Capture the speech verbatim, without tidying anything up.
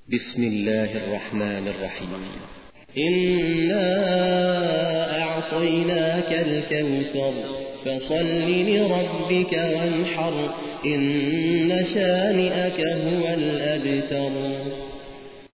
بسم الله الرحمن الرحيم. إنا أعطيناك الكوثر فصل لربك وانحر إن شانئك هو الأبتر.